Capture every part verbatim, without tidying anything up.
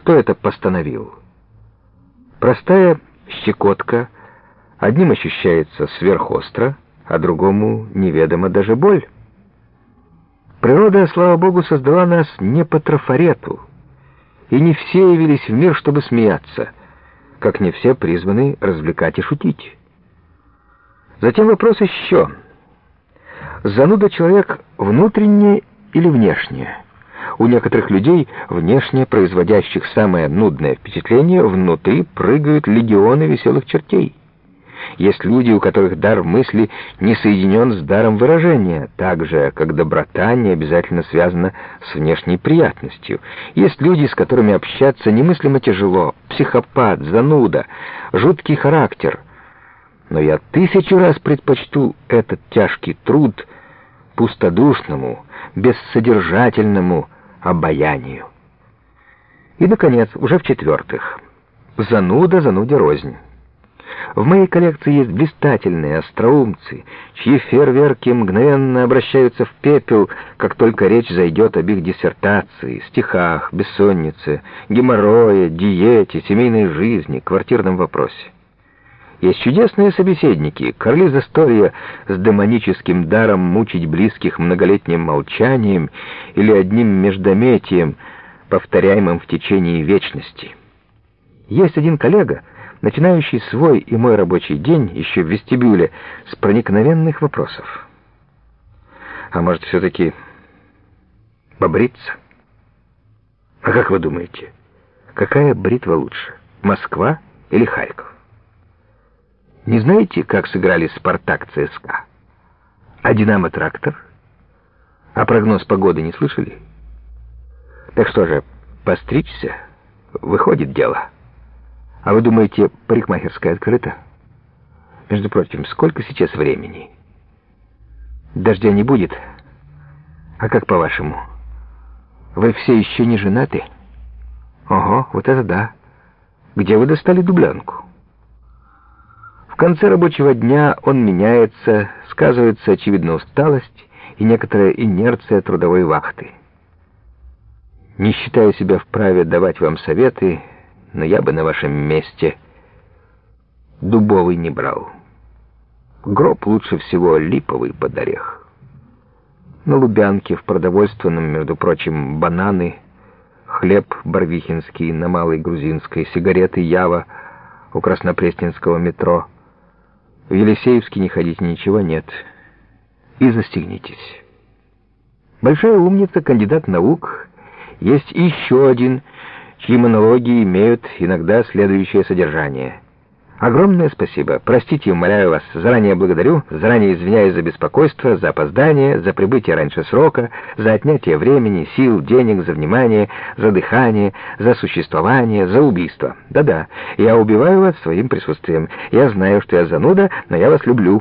Кто это постановил? Простая щекотка одним ощущается сверхостро, а другому неведома даже боль. Природа, слава Богу, создала нас не по трафарету, и не все явились в мир, чтобы смеяться, как не все призваны развлекать и шутить. Затем вопрос еще. Зануда человек внутренне или внешне? У некоторых людей, внешне производящих самое нудное впечатление, внутри прыгают легионы веселых чертей. Есть люди, у которых дар мысли не соединен с даром выражения, так же, как доброта не обязательно связана с внешней приятностью. Есть люди, с которыми общаться немыслимо тяжело, психопат, зануда, жуткий характер. Но я тысячу раз предпочту этот тяжкий труд пустодушному, бессодержательному обаянию. И, наконец, уже в-четвертых, зануда зануде рознь. В моей коллекции есть блистательные остроумцы, чьи фейерверки мгновенно обращаются в пепел, как только речь зайдет об их диссертации, стихах, бессоннице, геморрое, диете, семейной жизни, квартирном вопросе. Есть чудесные собеседники, Карлиз Астория с демоническим даром мучить близких многолетним молчанием или одним междометием, повторяемым в течение вечности. Есть один коллега, начинающий свой и мой рабочий день еще в вестибюле с проникновенных вопросов. А может, все-таки побриться? А как вы думаете, какая бритва лучше, Москва или Харьков? Не знаете, как сыграли «Спартак» ЦСКА? А «Динамо» трактор? А прогноз погоды не слышали? Так что же, постричься? Выходит дело. А вы думаете, парикмахерская открыта? Между прочим, сколько сейчас времени? Дождя не будет? А как по-вашему? Вы все еще не женаты? Ого, вот это да. Где вы достали дублянку? В конце рабочего дня он меняется, сказывается, очевидно, усталость и некоторая инерция трудовой вахты. Не считаю себя вправе давать вам советы, но я бы на вашем месте дубовый не брал. Гроб лучше всего липовый под орех. На Лубянке в продовольственном, между прочим, бананы, хлеб барвихинский на Малой Грузинской, сигареты Ява у Краснопресненского метро. В Елисеевске не ходите, ничего нет. И застегнитесь. Большая умница, кандидат наук, есть еще один, чьи монологи имеют иногда следующее содержание. Огромное спасибо. Простите, умоляю вас, заранее благодарю, заранее извиняюсь за беспокойство, за опоздание, за прибытие раньше срока, за отнятие времени, сил, денег, за внимание, за дыхание, за существование, за убийство. Да-да, я убиваю вас своим присутствием. Я знаю, что я зануда, но я вас люблю.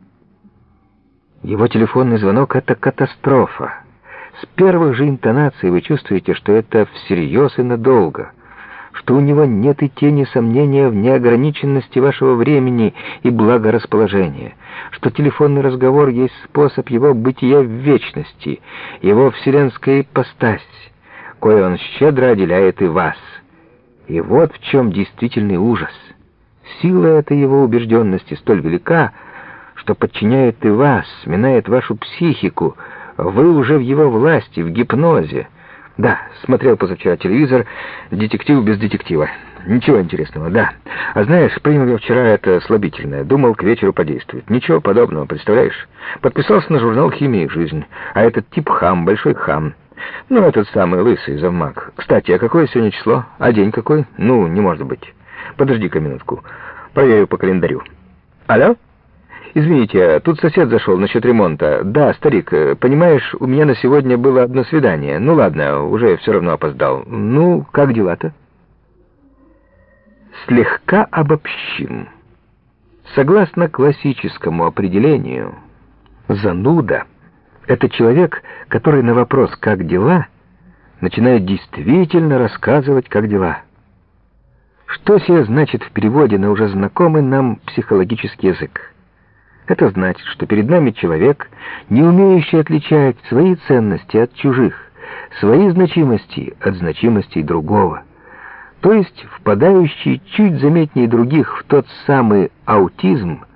Его телефонный звонок — это катастрофа. С первых же интонаций вы чувствуете, что это всерьез и надолго, что у него нет и тени сомнения в неограниченности вашего времени и благорасположения, что телефонный разговор есть способ его бытия в вечности, его вселенская ипостась, кое он щедро отделяет и вас. И вот в чем действительный ужас. Сила этой его убежденности столь велика, что подчиняет и вас, сминает вашу психику. Вы уже в его власти, в гипнозе. Да, смотрел позавчера телевизор, детектив без детектива. Ничего интересного, да. А знаешь, принял я вчера это слабительное. Думал, к вечеру подействует. Ничего подобного, представляешь? Подписался на журнал «Химия и жизнь». А этот тип хам, большой хам. Ну, этот самый лысый завмак. Кстати, а какое сегодня число? А день какой? Ну, не может быть. Подожди-ка минутку. Проверю по календарю. Алло? Извините, тут сосед зашел насчет ремонта. Да, старик, понимаешь, у меня на сегодня было одно свидание. Ну ладно, уже все равно опоздал. Ну, как дела-то? Слегка обобщим. Согласно классическому определению, зануда — это человек, который на вопрос «как дела?» начинает действительно рассказывать, как дела. Что сие значит в переводе на уже знакомый нам психологический язык? Это значит, что перед нами человек, не умеющий отличать свои ценности от чужих, свои значимости от значимостей другого. то есть впадающий чуть заметнее других в тот самый аутизм,